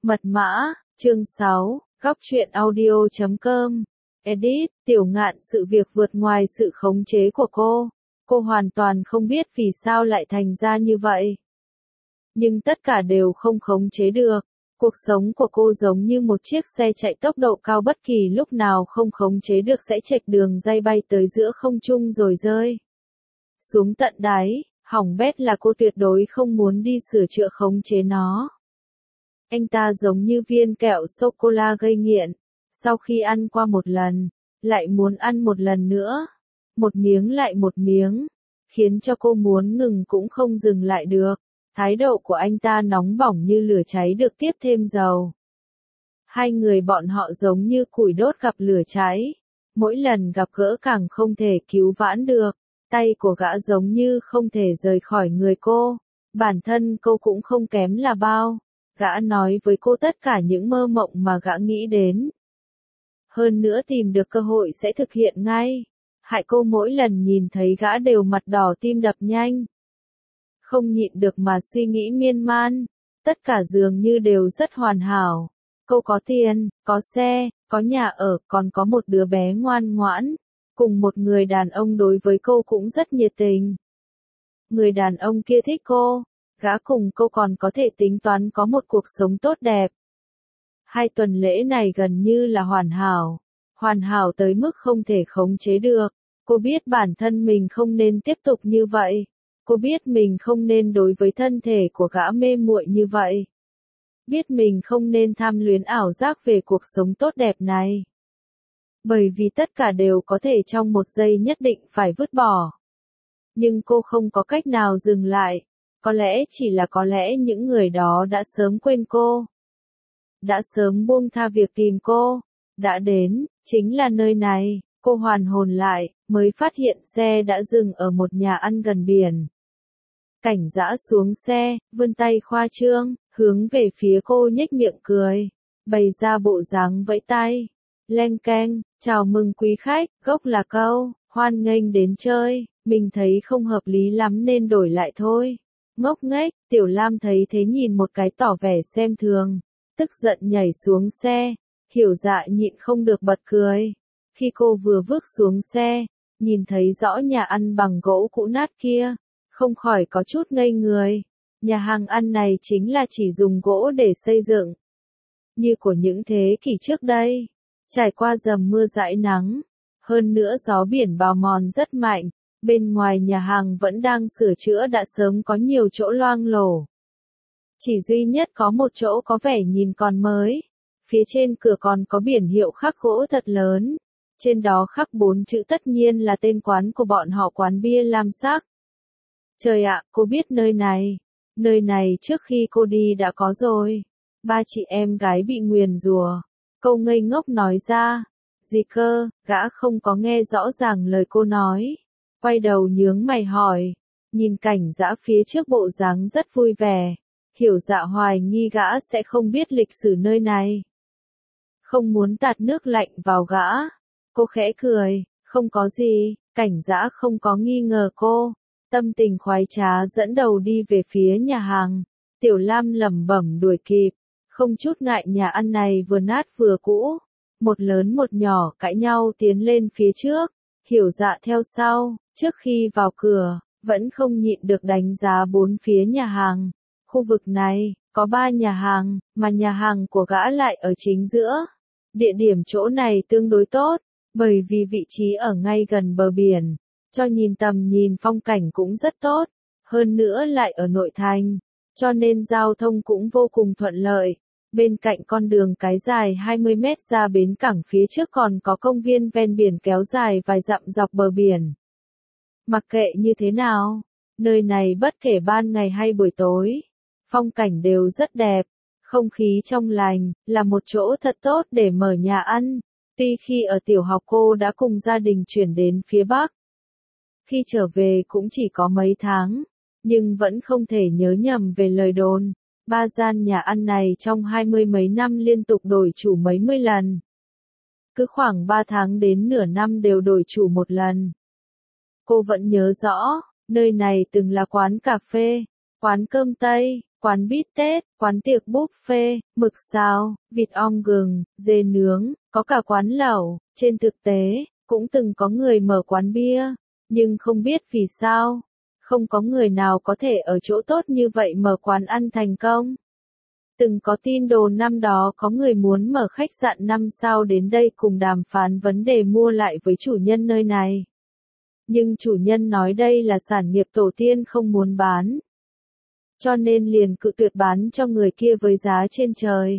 Mật mã, chương 6, góc truyện audio.com. Edit, Tiểu Ngạn, sự việc vượt ngoài sự khống chế của cô. Cô hoàn toàn không biết vì sao lại thành ra như vậy. Nhưng tất cả đều không khống chế được. Cuộc sống của cô giống như một chiếc xe chạy tốc độ cao, bất kỳ lúc nào không khống chế được sẽ chệch đường ray bay tới giữa không trung rồi rơi xuống tận đáy. Hỏng bét là cô tuyệt đối không muốn đi sửa chữa khống chế nó. Anh ta giống như viên kẹo sô-cô-la gây nghiện. Sau khi ăn qua một lần, lại muốn ăn một lần nữa. Một miếng lại một miếng. Khiến cho cô muốn ngừng cũng không dừng lại được. Thái độ của anh ta nóng bỏng như lửa cháy được tiếp thêm dầu. Hai người bọn họ giống như củi đốt gặp lửa cháy. Mỗi lần gặp gỡ càng không thể cứu vãn được. Tay của gã giống như không thể rời khỏi người cô. Bản thân cô cũng không kém là bao. Gã nói với cô tất cả những mơ mộng mà gã nghĩ đến. Hơn nữa tìm được cơ hội sẽ thực hiện ngay. Hại cô mỗi lần nhìn thấy gã đều mặt đỏ tim đập nhanh. Không nhịn được mà suy nghĩ miên man. Tất cả dường như đều rất hoàn hảo. Cô có tiền, có xe, có nhà ở, còn có một đứa bé ngoan ngoãn. Cùng một người đàn ông đối với cô cũng rất nhiệt tình. Người đàn ông kia thích cô. Gã cùng cô còn có thể tính toán có một cuộc sống tốt đẹp. 2 tuần lễ này gần như là hoàn hảo. Hoàn hảo tới mức không thể khống chế được. Cô biết bản thân mình không nên tiếp tục như vậy. Cô biết mình không nên đối với thân thể của gã mê muội như vậy. Biết mình không nên tham luyến ảo giác về cuộc sống tốt đẹp này. Bởi vì tất cả đều có thể trong một giây nhất định phải vứt bỏ. Nhưng cô không có cách nào dừng lại. Có lẽ chỉ là có lẽ những người đó đã sớm quên cô. Đã sớm buông tha việc tìm cô. Đã đến, chính là nơi này. Cô hoàn hồn lại, mới phát hiện xe đã dừng ở một nhà ăn gần biển. Cảnh dã xuống xe, vươn tay khoa trương, hướng về phía cô nhếch miệng cười. Bày ra bộ dáng vẫy tay. Leng keng, chào mừng quý khách, gốc là câu, hoan nghênh đến chơi. Mình thấy không hợp lý lắm nên đổi lại thôi. Ngốc nghếch, Tiểu Lam thấy thế nhìn một cái tỏ vẻ xem thường. Tức giận nhảy xuống xe. Hiểu Dạ nhịn không được bật cười. Khi cô vừa bước xuống xe, nhìn thấy rõ nhà ăn bằng gỗ cũ nát kia, không khỏi có chút ngây người. Nhà hàng ăn này chính là chỉ dùng gỗ để xây dựng. Như của những thế kỷ trước đây. Trải qua dầm mưa dãi nắng. Hơn nữa gió biển bào mòn rất mạnh. Bên ngoài nhà hàng vẫn đang sửa chữa, đã sớm có nhiều chỗ loang lổ. Chỉ duy nhất có một chỗ có vẻ nhìn còn mới. Phía trên cửa còn có biển hiệu khắc gỗ thật lớn. Trên đó khắc 4 chữ, tất nhiên là tên quán của bọn họ, quán bia lam sắc. Trời ạ, cô biết nơi này. Nơi này trước khi cô đi đã có rồi. 3 chị em gái bị nguyền rủa. Câu ngây ngốc nói ra. Gì cơ, gã không có nghe rõ ràng lời cô nói. Quay đầu nhướng mày hỏi. Nhìn cảnh dã phía trước bộ dáng rất vui vẻ. Hiểu Dạ hoài nghi gã sẽ không biết lịch sử nơi này. Không muốn tạt nước lạnh vào gã. Cô khẽ cười, không có gì. Cảnh dã không có nghi ngờ cô. Tâm tình khoái trá dẫn đầu đi về phía nhà hàng. Tiểu Lam lẩm bẩm đuổi kịp. Không chút ngại nhà ăn này vừa nát vừa cũ. Một lớn một nhỏ cãi nhau tiến lên phía trước. Hiểu Dạ theo sau. Trước khi vào cửa, vẫn không nhịn được đánh giá 4 phía nhà hàng. Khu vực này, có 3 nhà hàng, mà nhà hàng của gã lại ở chính giữa. Địa điểm chỗ này tương đối tốt, bởi vì vị trí ở ngay gần bờ biển. Cho nhìn tầm nhìn phong cảnh cũng rất tốt. Hơn nữa lại ở nội thành. Cho nên giao thông cũng vô cùng thuận lợi. Bên cạnh con đường cái dài 20 mét ra bến cảng, phía trước còn có công viên ven biển kéo dài vài dặm dọc bờ biển. Mặc kệ như thế nào, nơi này bất kể ban ngày hay buổi tối, phong cảnh đều rất đẹp, không khí trong lành, là một chỗ thật tốt để mở nhà ăn. Tuy khi ở tiểu học cô đã cùng gia đình chuyển đến phía Bắc. Khi trở về cũng chỉ có mấy tháng, nhưng vẫn không thể nhớ nhầm về lời đồn. 3 gian nhà ăn này trong 20 mấy năm liên tục đổi chủ mấy mươi lần. Cứ khoảng 3 tháng đến nửa năm đều đổi chủ một lần. Cô vẫn nhớ rõ, nơi này từng là quán cà phê, quán cơm Tây, quán bít tết, quán tiệc buffet, mực xào, vịt ong gừng, dê nướng, có cả quán lẩu. Trên thực tế, cũng từng có người mở quán bia, nhưng không biết vì sao, không có người nào có thể ở chỗ tốt như vậy mở quán ăn thành công. Từng có tin đồn năm đó có người muốn mở khách sạn 5 sao đến đây cùng đàm phán vấn đề mua lại với chủ nhân nơi này. Nhưng chủ nhân nói đây là sản nghiệp tổ tiên không muốn bán. Cho nên liền cự tuyệt bán cho người kia với giá trên trời.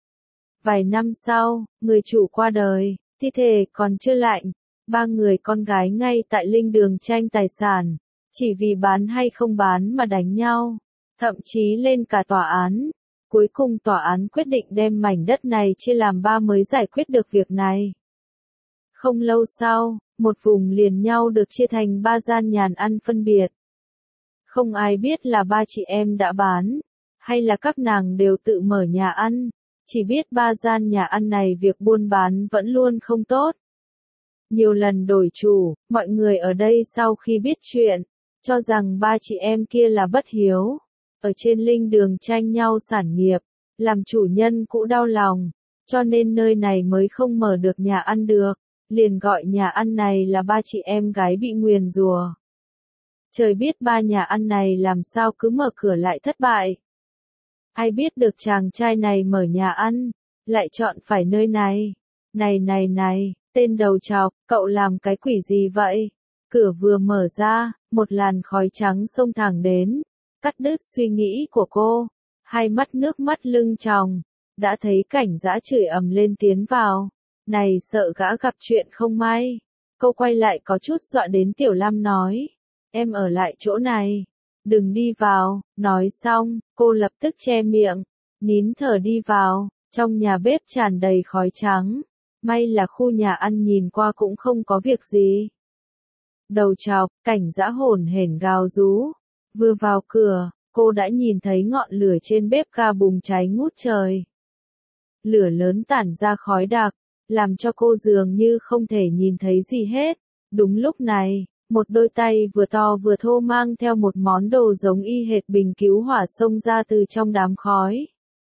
Vài năm sau, người chủ qua đời, thi thể còn chưa lạnh. 3 người con gái ngay tại linh đường tranh tài sản. Chỉ vì bán hay không bán mà đánh nhau. Thậm chí lên cả tòa án. Cuối cùng tòa án quyết định đem mảnh đất này chia làm 3 mới giải quyết được việc này. Không lâu sau, một vùng liền nhau được chia thành 3 gian nhàn ăn phân biệt. Không ai biết là 3 chị em đã bán, hay là các nàng đều tự mở nhà ăn, chỉ biết 3 gian nhà ăn này việc buôn bán vẫn luôn không tốt. Nhiều lần đổi chủ, mọi người ở đây sau khi biết chuyện, cho rằng 3 chị em kia là bất hiếu, ở trên linh đường tranh nhau sản nghiệp, làm chủ nhân cũ đau lòng, cho nên nơi này mới không mở được nhà ăn được, liền gọi nhà ăn này là 3 chị em gái bị nguyền rủa. Trời biết 3 nhà ăn này làm sao cứ mở cửa lại thất bại. Ai biết được chàng trai này mở nhà ăn, lại chọn phải nơi này. Này, tên đầu trọc, cậu làm cái quỷ gì vậy? Cửa vừa mở ra, một làn khói trắng xông thẳng đến, cắt đứt suy nghĩ của cô. Hai mắt nước mắt lưng tròng, đã thấy Cảnh Dã chửi ầm lên tiến vào. Này sợ gã gặp chuyện không may. Cô quay lại có chút dọa đến Tiểu Lam nói. Em ở lại chỗ này. Đừng đi vào. Nói xong, cô lập tức che miệng. Nín thở đi vào. Trong nhà bếp tràn đầy khói trắng. May là khu nhà ăn nhìn qua cũng không có việc gì. Đầu trọc, Cảnh Dã hổn hển gào rú. Vừa vào cửa, cô đã nhìn thấy ngọn lửa trên bếp ga bùng cháy ngút trời. Lửa lớn tản ra khói đặc, làm cho cô dường như không thể nhìn thấy gì hết. Đúng lúc này, một đôi tay vừa to vừa thô mang theo một món đồ giống y hệt bình cứu hỏa xông ra từ trong đám khói.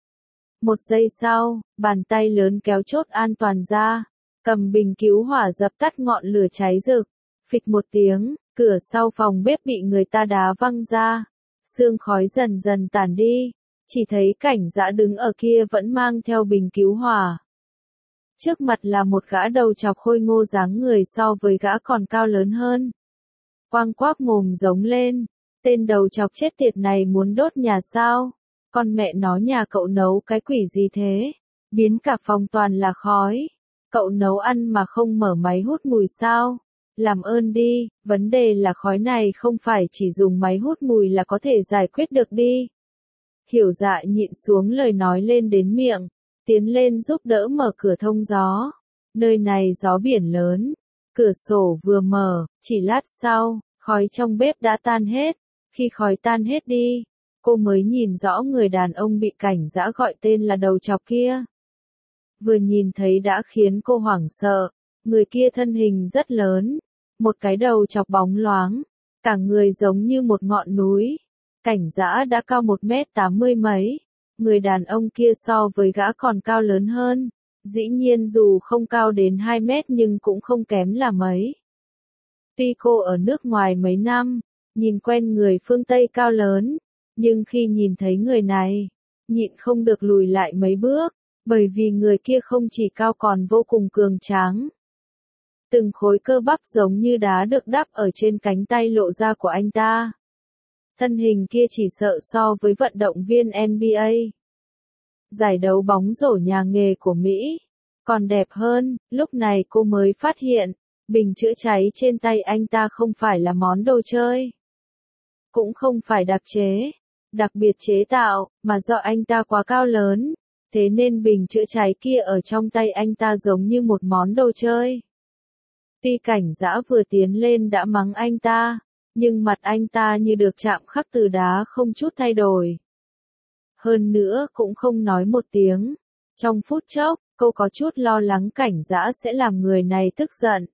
Một giây sau, bàn tay lớn kéo chốt an toàn ra, cầm bình cứu hỏa dập tắt ngọn lửa cháy rực. Phịch một tiếng, cửa sau phòng bếp bị người ta đá văng ra. Sương khói dần dần tản đi, chỉ thấy Cảnh Dã đứng ở kia vẫn mang theo bình cứu hỏa. Trước mặt là một gã đầu trọc khôi ngô dáng người so với gã còn cao lớn hơn. Quang quác mồm giống lên, tên đầu trọc chết tiệt này muốn đốt nhà sao? Con mẹ nó nhà cậu nấu cái quỷ gì thế? Biến cả phòng toàn là khói. Cậu nấu ăn mà không mở máy hút mùi sao? Làm ơn đi, vấn đề là khói này không phải chỉ dùng máy hút mùi là có thể giải quyết được đi. Hiểu Dạ nhịn xuống lời nói lên đến miệng, tiến lên giúp đỡ mở cửa thông gió. Nơi này gió biển lớn, cửa sổ vừa mở, chỉ lát sau, khói trong bếp đã tan hết. Khi khói tan hết đi, cô mới nhìn rõ người đàn ông bị Cảnh Dã gọi tên là đầu trọc kia. Vừa nhìn thấy đã khiến cô hoảng sợ, người kia thân hình rất lớn, một cái đầu trọc bóng loáng, cả người giống như một ngọn núi. Cảnh Dã đã cao 1m80 mấy, người đàn ông kia so với gã còn cao lớn hơn, dĩ nhiên dù không cao đến 2 mét nhưng cũng không kém là mấy. Tuy cô ở nước ngoài mấy năm, nhìn quen người phương Tây cao lớn, nhưng khi nhìn thấy người này, nhịn không được lùi lại mấy bước, bởi vì người kia không chỉ cao còn vô cùng cường tráng. Từng khối cơ bắp giống như đá được đắp ở trên cánh tay lộ ra của anh ta. Thân hình kia chỉ sợ so với vận động viên NBA. Giải đấu bóng rổ nhà nghề của Mỹ. Còn đẹp hơn, lúc này cô mới phát hiện, bình chữa cháy trên tay anh ta không phải là món đồ chơi. Cũng không phải đặc chế, đặc biệt chế tạo, mà do anh ta quá cao lớn. Thế nên bình chữa cháy kia ở trong tay anh ta giống như một món đồ chơi. Tuy Cảnh Dã vừa tiến lên đã mắng anh ta, nhưng mặt anh ta như được chạm khắc từ đá không chút thay đổi. Hơn nữa cũng không nói một tiếng. Trong phút chốc, cô có chút lo lắng Cảnh Dã sẽ làm người này tức giận.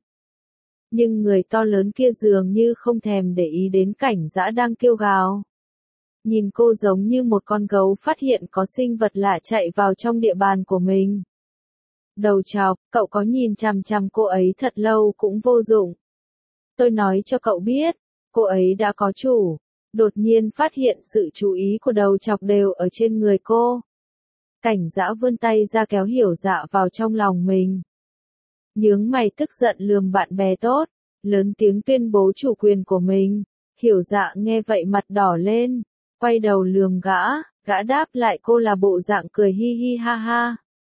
Nhưng người to lớn kia dường như không thèm để ý đến Cảnh Dã đang kêu gào. nhìn cô giống như một con gấu phát hiện có sinh vật lạ chạy vào trong địa bàn của mình. Đầu chọc, cậu có nhìn chằm chằm cô ấy thật lâu cũng vô dụng. Tôi nói cho cậu biết, cô ấy đã có chủ. Đột nhiên phát hiện sự chú ý của đầu chọc đều ở trên người cô. Cảnh Dã vươn tay ra kéo Hiểu Dạ vào trong lòng mình. Nhướng mày tức giận lườm bạn bè tốt, lớn tiếng tuyên bố chủ quyền của mình. Hiểu Dạ nghe vậy mặt đỏ lên, quay đầu lườm gã đáp lại cô là bộ dạng cười hi hi ha ha.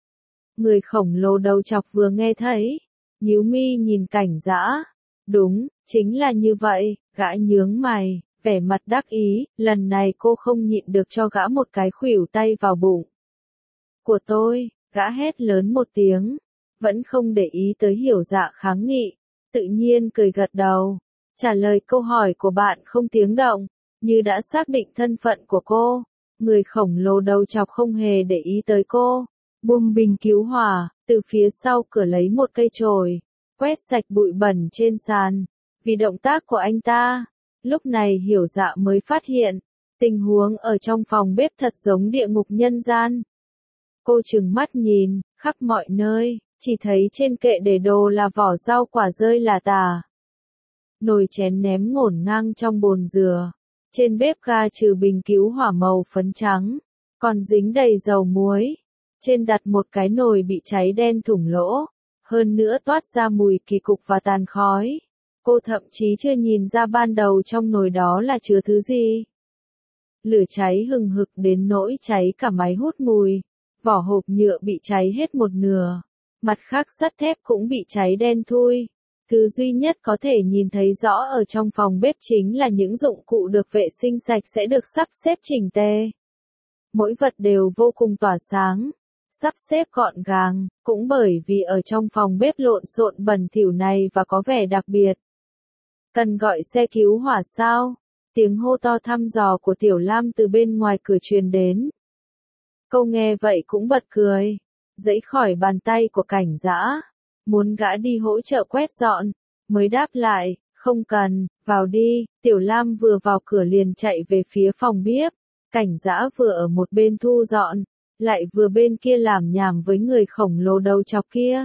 Người khổng lồ đầu chọc vừa nghe thấy, nhíu mi nhìn Cảnh Dã. Đúng, chính là như vậy, gã nhướng mày, vẻ mặt đắc ý, lần này cô không nhịn được cho gã một cái khuỷu tay vào bụng. Của tôi, gã hét lớn một tiếng, vẫn không để ý tới Hiểu Dạ kháng nghị, tự nhiên cười gật đầu, trả lời câu hỏi của bạn không tiếng động, như đã xác định thân phận của cô. Người khổng lồ đầu chọc không hề để ý tới cô, buông bình cứu hỏa, từ phía sau cửa lấy một cây chổi, quét sạch bụi bẩn trên sàn. Vì động tác của anh ta, lúc này Hiểu Dạ mới phát hiện, tình huống ở trong phòng bếp thật giống địa ngục nhân gian. Cô trừng mắt nhìn, khắp mọi nơi, chỉ thấy trên kệ để đồ là vỏ rau quả rơi là tả. Nồi chén ném ngổn ngang trong bồn dừa. Trên bếp ga trừ bình cứu hỏa màu phấn trắng, còn dính đầy dầu muối. Trên đặt một cái nồi bị cháy đen thủng lỗ, hơn nữa toát ra mùi kỳ cục và tàn khói. Cô thậm chí chưa nhìn ra ban đầu trong nồi đó là chứa thứ gì. Lửa cháy hừng hực đến nỗi cháy cả máy hút mùi. Vỏ hộp nhựa bị cháy hết một nửa. Mặt khác sắt thép cũng bị cháy đen thui. Thứ duy nhất có thể nhìn thấy rõ ở trong phòng bếp chính là những dụng cụ được vệ sinh sạch sẽ được sắp xếp chỉnh tề. Mỗi vật đều vô cùng tỏa sáng, sắp xếp gọn gàng, cũng bởi vì ở trong phòng bếp lộn xộn bẩn thỉu này và có vẻ đặc biệt. Cần gọi xe cứu hỏa sao? Tiếng hô to thăm dò của Tiểu Lam từ bên ngoài cửa truyền đến. Cô nghe vậy cũng bật cười, giãy khỏi bàn tay của Cảnh Dã, muốn gã đi hỗ trợ quét dọn, mới đáp lại, không cần, vào đi. Tiểu Lam vừa vào cửa liền chạy về phía phòng bếp, Cảnh Dã vừa ở một bên thu dọn, lại vừa bên kia làm nhảm với người khổng lồ đầu chọc kia.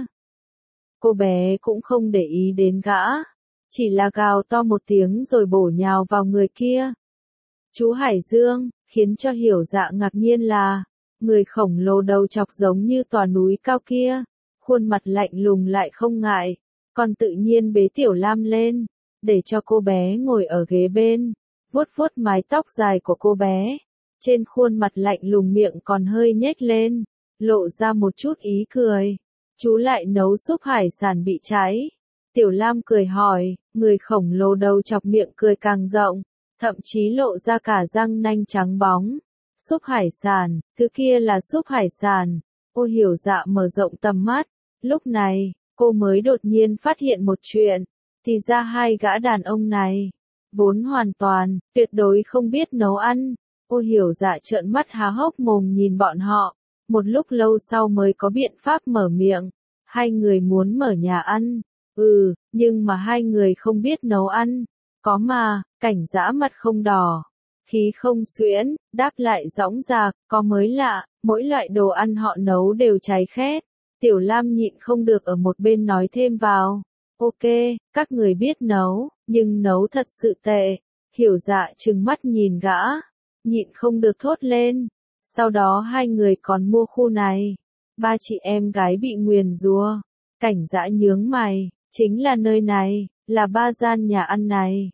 Cô bé cũng không để ý đến gã, chỉ là gào to một tiếng rồi bổ nhào vào người kia. Chú Hải Dương, khiến cho Hiểu Dạ ngạc nhiên là, người khổng lồ đầu chọc giống như tòa núi cao kia, khuôn mặt lạnh lùng lại không ngại, còn tự nhiên bế Tiểu Lam lên, để cho cô bé ngồi ở ghế bên, vuốt vuốt mái tóc dài của cô bé. Trên khuôn mặt lạnh lùng miệng còn hơi nhếch lên, lộ ra một chút ý cười. Chú lại nấu súp hải sản bị cháy. Tiểu Lam cười hỏi, người khổng lồ đầu chọc miệng cười càng rộng, thậm chí lộ ra cả răng nanh trắng bóng. Súp hải sản, thứ kia là súp hải sản. Ô Hiểu Dạ mở rộng tầm mắt, lúc này, cô mới đột nhiên phát hiện một chuyện, thì ra hai gã đàn ông này, vốn hoàn toàn, tuyệt đối không biết nấu ăn. Ô Hiểu Dạ trợn mắt há hốc mồm nhìn bọn họ, một lúc lâu sau mới có biện pháp mở miệng, hai người muốn mở nhà ăn, nhưng mà hai người không biết nấu ăn, có mà. Cảnh Dã mặt không đỏ, khí không xuyễn, đáp lại dõng dạc, có mới lạ, mỗi loại đồ ăn họ nấu đều cháy khét. Tiểu Lam nhịn không được ở một bên nói thêm vào, ok, các người biết nấu, nhưng nấu thật sự tệ. Hiểu Dạ trừng mắt nhìn gã, nhịn không được thốt lên. Sau đó hai người còn mua khu này. Ba chị em gái bị nguyền rủa. Cảnh Dã nhướng mày, chính là nơi này, là ba gian nhà ăn này.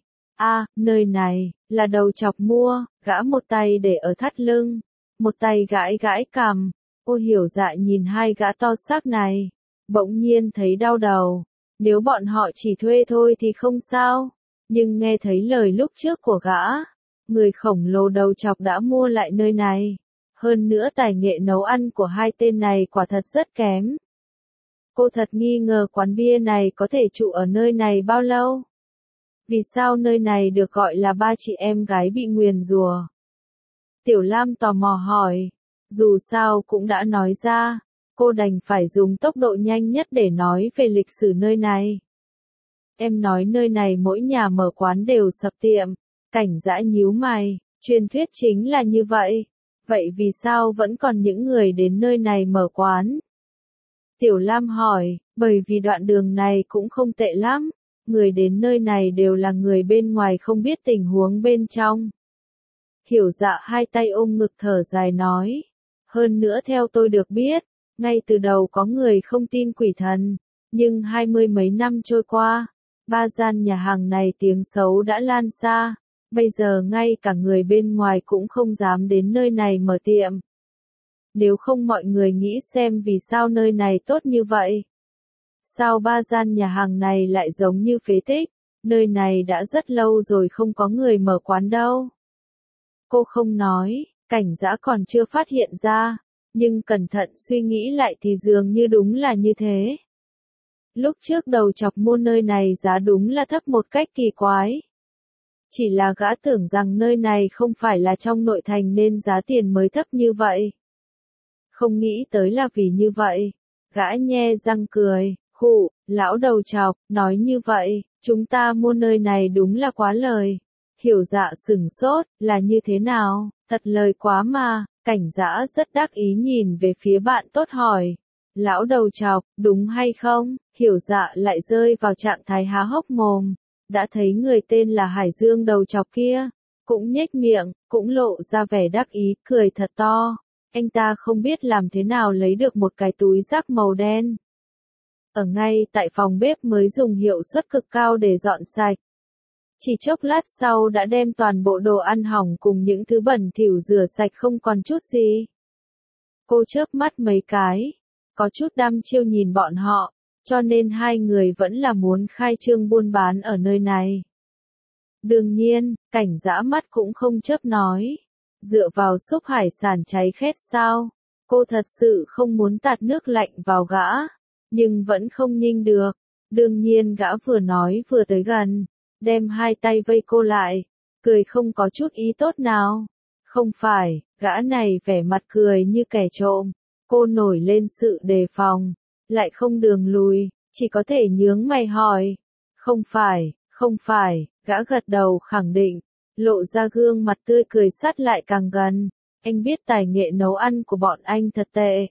Nơi này, là đầu chọc mua, gã một tay để ở thắt lưng, một tay gãi gãi cằm. Ô Hiểu Dạ nhìn hai gã to xác này, bỗng nhiên thấy đau đầu. Nếu bọn họ chỉ thuê thôi thì không sao, nhưng nghe thấy lời lúc trước của gã, người khổng lồ đầu chọc đã mua lại nơi này. Hơn nữa tài nghệ nấu ăn của hai tên này quả thật rất kém. Cô thật nghi ngờ quán bia này có thể trụ ở nơi này bao lâu. Vì sao nơi này được gọi là ba chị em gái bị nguyền rủa? Tiểu Lam tò mò hỏi. Dù sao cũng đã nói ra, cô đành phải dùng tốc độ nhanh nhất để nói về lịch sử nơi này. Em nói nơi này mỗi nhà mở quán đều sập tiệm. Cảnh Dã nhíu mày, Truyền thuyết chính là như vậy. Vậy vì sao vẫn còn những người đến nơi này mở quán? Tiểu Lam hỏi, bởi vì đoạn đường này cũng không tệ lắm. Người đến nơi này đều là người bên ngoài không biết tình huống bên trong. Hiểu Dạ hai tay ôm ngực thở dài nói. Hơn nữa theo tôi được biết, ngay từ đầu có người không tin quỷ thần, nhưng 20 mấy năm trôi qua, ba gian nhà hàng này tiếng xấu đã lan xa, bây giờ ngay cả người bên ngoài cũng không dám đến nơi này mở tiệm. Nếu không mọi người nghĩ xem vì sao nơi này tốt như vậy. Sao ba gian nhà hàng này lại giống như phế tích, nơi này đã rất lâu rồi không có người mở quán đâu. Cô không nói, Cảnh Dã còn chưa phát hiện ra, nhưng cẩn thận suy nghĩ lại thì dường như đúng là như thế. Lúc trước đầu chọc mua nơi này giá đúng là thấp một cách kỳ quái. Chỉ là gã tưởng rằng nơi này không phải là trong nội thành nên giá tiền mới thấp như vậy. Không nghĩ tới là vì như vậy. Gã nhe răng cười, khụ, lão đầu chọc, nói như vậy, chúng ta mua nơi này đúng là quá lời. Hiểu Dạ sửng sốt, là như thế nào, thật lời quá mà. Cảnh Dã rất đắc ý nhìn về phía bạn tốt hỏi. Lão đầu chọc, đúng hay không? Hiểu Dạ lại rơi vào trạng thái há hốc mồm. Đã thấy người tên là Hải Dương đầu chọc kia, cũng nhếch miệng, cũng lộ ra vẻ đắc ý, cười thật to. Anh ta không biết làm thế nào lấy được một cái túi rác màu đen. Ở ngay tại phòng bếp mới dùng hiệu suất cực cao để dọn sạch. Chỉ chốc lát sau đã đem toàn bộ đồ ăn hỏng cùng những thứ bẩn thỉu rửa sạch không còn chút gì. Cô chớp mắt mấy cái, có chút đăm chiêu nhìn bọn họ, cho nên hai người vẫn là muốn khai trương buôn bán ở nơi này. Đương nhiên, Cảnh Dã mắt cũng không chớp nói. Dựa vào súp hải sản cháy khét sao? Cô thật sự không muốn tạt nước lạnh vào gã, nhưng vẫn không nhịn được. Đương nhiên gã vừa nói vừa tới gần, đem hai tay vây cô lại, cười không có chút ý tốt nào. Không phải, gã này vẻ mặt cười như kẻ trộm. Cô nổi lên sự đề phòng, lại không đường lùi, chỉ có thể nhướng mày hỏi. Không phải, gã gật đầu khẳng định, lộ ra gương mặt tươi cười sát lại càng gần. Anh biết tài nghệ nấu ăn của bọn anh thật tệ,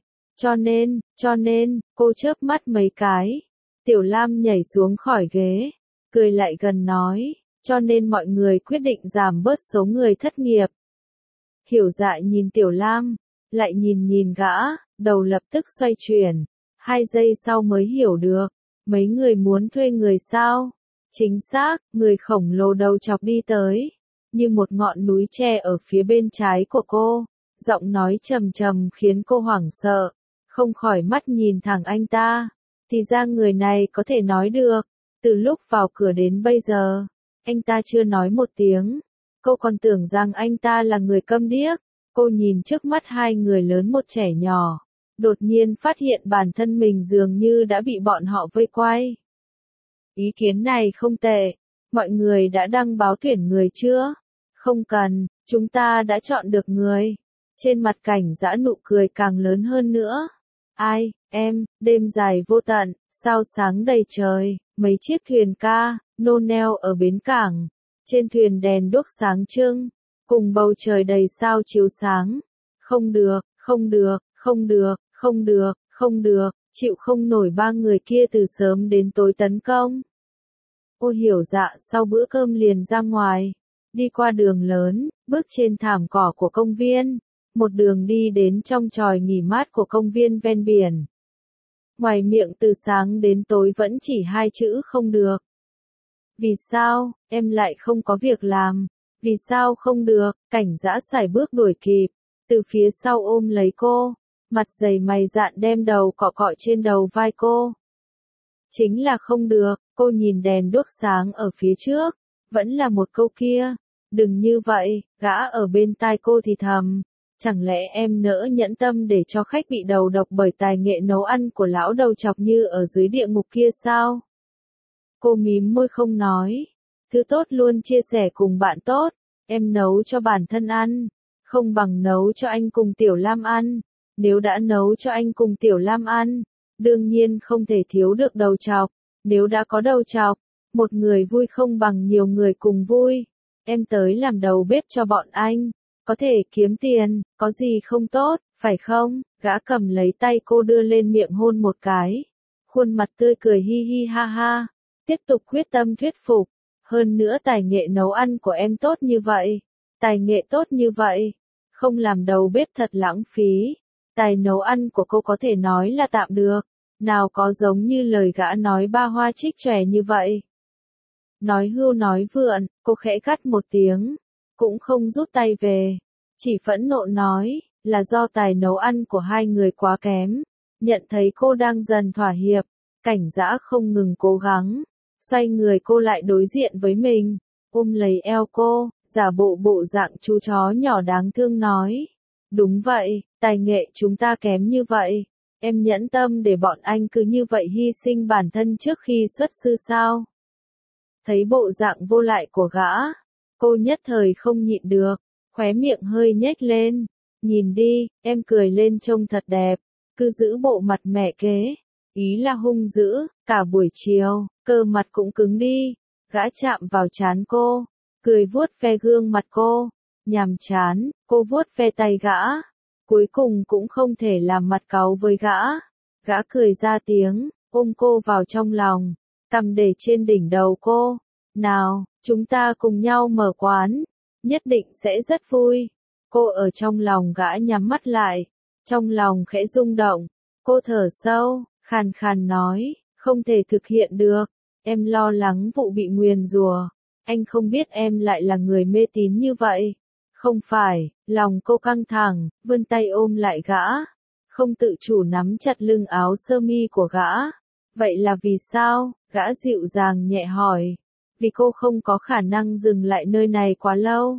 cho nên, cô chớp mắt mấy cái. Tiểu Lam nhảy xuống khỏi ghế, cười lại gần nói, cho nên mọi người quyết định giảm bớt số người thất nghiệp. Hiểu Dạ nhìn Tiểu Lam, lại nhìn gã, đầu lập tức xoay chuyển. 2 giây sau mới hiểu được, mấy người muốn thuê người sao? Chính xác, người khổng lồ đầu chọc đi tới, như một ngọn núi tre ở phía bên trái của cô, giọng nói trầm trầm khiến cô hoảng sợ, không khỏi mắt nhìn thẳng anh ta. Thì ra người này có thể nói được, từ lúc vào cửa đến bây giờ, anh ta chưa nói một tiếng. Cô còn tưởng rằng anh ta là người câm điếc. Cô nhìn trước mắt hai người lớn một trẻ nhỏ, đột nhiên phát hiện bản thân mình dường như đã bị bọn họ vây quay. Ý kiến này không tệ, mọi người đã đăng báo tuyển người chưa? Không cần, chúng ta đã chọn được người. Trên mặt Cảnh Dã nụ cười càng lớn hơn nữa. Ai, em, đêm dài vô tận, sao sáng đầy trời, mấy chiếc thuyền ca, nô neo ở bến cảng. Trên thuyền đèn đuốc sáng trưng, cùng bầu trời đầy sao chiếu sáng. Không được, chịu không nổi ba người kia từ sớm đến tối tấn công. Ô Hiểu Dạ sau bữa cơm liền ra ngoài, đi qua đường lớn, bước trên thảm cỏ của công viên, một đường đi đến trong chòi nghỉ mát của công viên ven biển. Ngoài miệng từ sáng đến tối vẫn chỉ 2 chữ không được. Vì sao, em lại không có việc làm? Vì sao không được? Cảnh Dã sải bước đuổi kịp, từ phía sau ôm lấy cô, mặt dày mày dạn đem đầu cọ cọ trên đầu vai cô. Chính là không được, cô nhìn đèn đuốc sáng ở phía trước, vẫn là một câu kia. Đừng như vậy, gã ở bên tai cô thì thầm. Chẳng lẽ em nỡ nhẫn tâm để cho khách bị đầu độc bởi tài nghệ nấu ăn của lão đầu chọc như ở dưới địa ngục kia sao? Cô mím môi không nói. Thứ tốt luôn chia sẻ cùng bạn tốt. Em nấu cho bản thân ăn, không bằng nấu cho anh cùng Tiểu Lam ăn. Nếu đã nấu cho anh cùng Tiểu Lam ăn, đương nhiên không thể thiếu được đầu chọc. Nếu đã có đầu chọc, một người vui không bằng nhiều người cùng vui. Em tới làm đầu bếp cho bọn anh, có thể kiếm tiền, có gì không tốt, phải không? Gã cầm lấy tay cô đưa lên miệng hôn một cái. Khuôn mặt tươi cười hi hi ha ha. Tiếp tục quyết tâm thuyết phục. Hơn nữa tài nghệ nấu ăn của em tốt như vậy. Tài nghệ tốt như vậy. Không làm đầu bếp thật lãng phí. Tài nấu ăn của cô có thể nói là tạm được. Nào có giống như lời gã nói ba hoa trích chòe như vậy. Nói hưu nói vượn, cô khẽ gắt một tiếng. Cũng không rút tay về. Chỉ phẫn nộ nói, là do tài nấu ăn của hai người quá kém. Nhận thấy cô đang dần thỏa hiệp. Cảnh Dã không ngừng cố gắng. Xoay người cô lại đối diện với mình. Ôm lấy eo cô, giả bộ bộ dạng chú chó nhỏ đáng thương nói. Đúng vậy, tài nghệ chúng ta kém như vậy. Em nhẫn tâm để bọn anh cứ như vậy hy sinh bản thân trước khi xuất sư sao? Thấy bộ dạng vô lại của gã, cô nhất thời không nhịn được, khóe miệng hơi nhếch lên. Nhìn đi, em cười lên trông thật đẹp, cứ giữ bộ mặt mẹ kế. Ý là hung dữ, cả buổi chiều, cơ mặt cũng cứng đi. Gã chạm vào trán cô, cười vuốt ve gương mặt cô. Nhàm chán, cô vuốt ve tay gã. Cuối cùng cũng không thể làm mặt cáu với gã. Gã cười ra tiếng, ôm cô vào trong lòng, cằm để trên đỉnh đầu cô. Nào, chúng ta cùng nhau mở quán, nhất định sẽ rất vui. Cô ở trong lòng gã nhắm mắt lại, trong lòng khẽ rung động. Cô thở sâu, khàn khàn nói, không thể thực hiện được. Em lo lắng vụ bị nguyền rủa. Anh không biết em lại là người mê tín như vậy. Không phải, lòng cô căng thẳng, vươn tay ôm lại gã. Không tự chủ nắm chặt lưng áo sơ mi của gã. Vậy là vì sao? Gã dịu dàng nhẹ hỏi. Vì cô không có khả năng dừng lại nơi này quá lâu.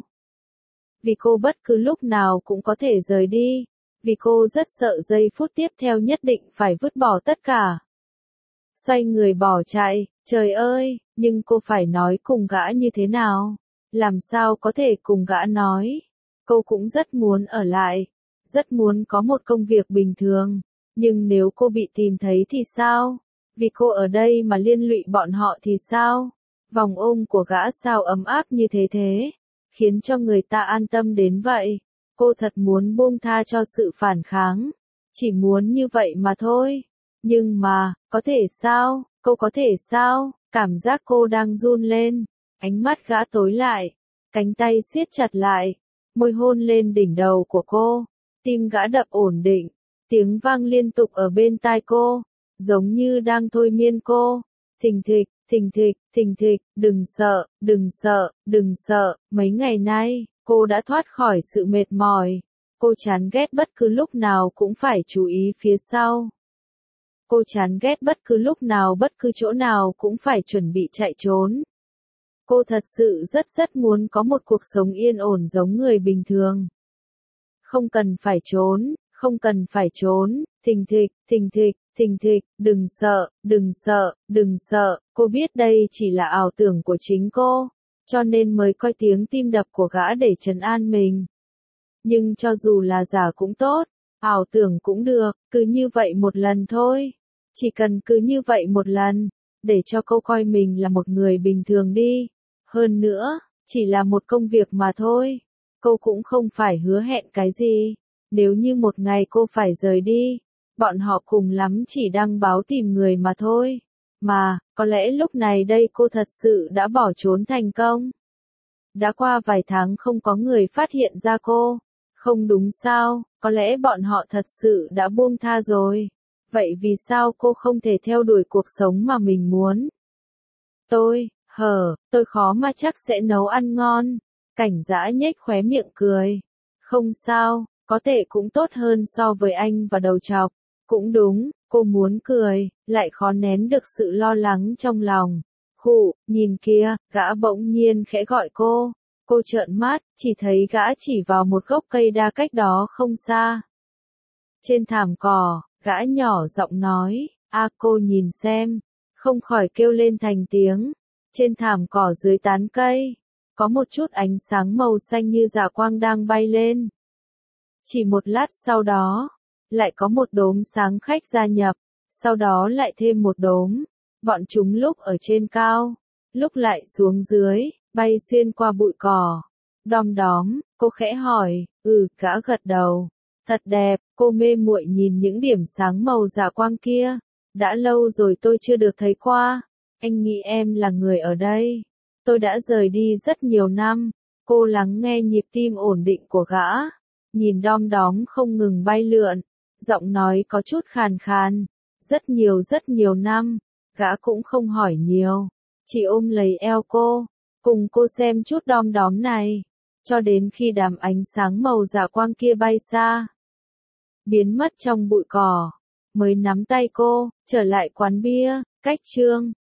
Vì cô bất cứ lúc nào cũng có thể rời đi. Vì cô rất sợ giây phút tiếp theo nhất định phải vứt bỏ tất cả. Xoay người bỏ chạy, trời ơi, nhưng cô phải nói cùng gã như thế nào? Làm sao có thể cùng gã nói? Cô cũng rất muốn ở lại, rất muốn có một công việc bình thường, nhưng nếu cô bị tìm thấy thì sao? Vì cô ở đây mà liên lụy bọn họ thì sao? Vòng ôm của gã sao ấm áp như thế thế, khiến cho người ta an tâm đến vậy. Cô thật muốn buông tha cho sự phản kháng, chỉ muốn như vậy mà thôi. Nhưng mà, có thể sao? Cô có thể sao? Cảm giác cô đang run lên, ánh mắt gã tối lại, cánh tay siết chặt lại, môi hôn lên đỉnh đầu của cô, tim gã đập ổn định, tiếng vang liên tục ở bên tai cô, giống như đang thôi miên cô. Thình thịch, thình thịch, thình thịch, đừng sợ, đừng sợ, đừng sợ. Mấy ngày nay, cô đã thoát khỏi sự mệt mỏi. Cô chán ghét bất cứ lúc nào cũng phải chú ý phía sau. Cô chán ghét bất cứ lúc nào bất cứ chỗ nào cũng phải chuẩn bị chạy trốn. Cô thật sự rất muốn có một cuộc sống yên ổn giống người bình thường. Không cần phải trốn, không cần phải trốn. Thình thịch, thình thịch, thình thịch, đừng sợ, đừng sợ, đừng sợ. Cô biết đây chỉ là ảo tưởng của chính cô, cho nên mới coi tiếng tim đập của gã để trấn an mình. Nhưng cho dù là giả cũng tốt, ảo tưởng cũng được, cứ như vậy một lần thôi. Chỉ cần cứ như vậy một lần, để cho cô coi mình là một người bình thường đi. Hơn nữa, chỉ là một công việc mà thôi. Cô cũng không phải hứa hẹn cái gì. Nếu như một ngày cô phải rời đi, bọn họ cùng lắm chỉ đăng báo tìm người mà thôi. Mà, có lẽ lúc này đây cô thật sự đã bỏ trốn thành công. Đã qua vài tháng không có người phát hiện ra cô. Không đúng sao, có lẽ bọn họ thật sự đã buông tha rồi. Vậy vì sao cô không thể theo đuổi cuộc sống mà mình muốn? Tôi khó mà chắc sẽ nấu ăn ngon. Cảnh Dã nhếch khóe miệng cười. Không sao, có thể cũng tốt hơn so với anh và đầu trọc. Cũng đúng, cô muốn cười, lại khó nén được sự lo lắng trong lòng. Khụ, nhìn kia, gã bỗng nhiên khẽ gọi cô. Cô trợn mắt, chỉ thấy gã chỉ vào một gốc cây đa cách đó không xa. Trên thảm cỏ, gã nhỏ giọng nói, cô nhìn xem, không khỏi kêu lên thành tiếng. Trên thảm cỏ dưới tán cây, có một chút ánh sáng màu xanh như dạ quang đang bay lên. Chỉ một lát sau đó, lại có một đốm sáng khách gia nhập, sau đó lại thêm một đốm. Bọn chúng lúc ở trên cao, lúc lại xuống dưới, bay xuyên qua bụi cỏ. Đom đóm, cô khẽ hỏi, gã gật đầu. Thật đẹp, cô mê muội nhìn những điểm sáng màu dạ quang kia. Đã lâu rồi tôi chưa được thấy qua. Anh nghĩ em là người ở đây. Tôi đã rời đi rất nhiều năm. Cô lắng nghe nhịp tim ổn định của gã. Nhìn đom đóm không ngừng bay lượn. Giọng nói có chút khàn khàn. Rất nhiều năm. Gã cũng không hỏi nhiều. Chỉ ôm lấy eo cô. Cùng cô xem chút đom đóm này. Cho đến khi đám ánh sáng màu dạ quang kia bay xa. Biến mất trong bụi cỏ. Mới nắm tay cô, trở lại quán bia, cách Trương.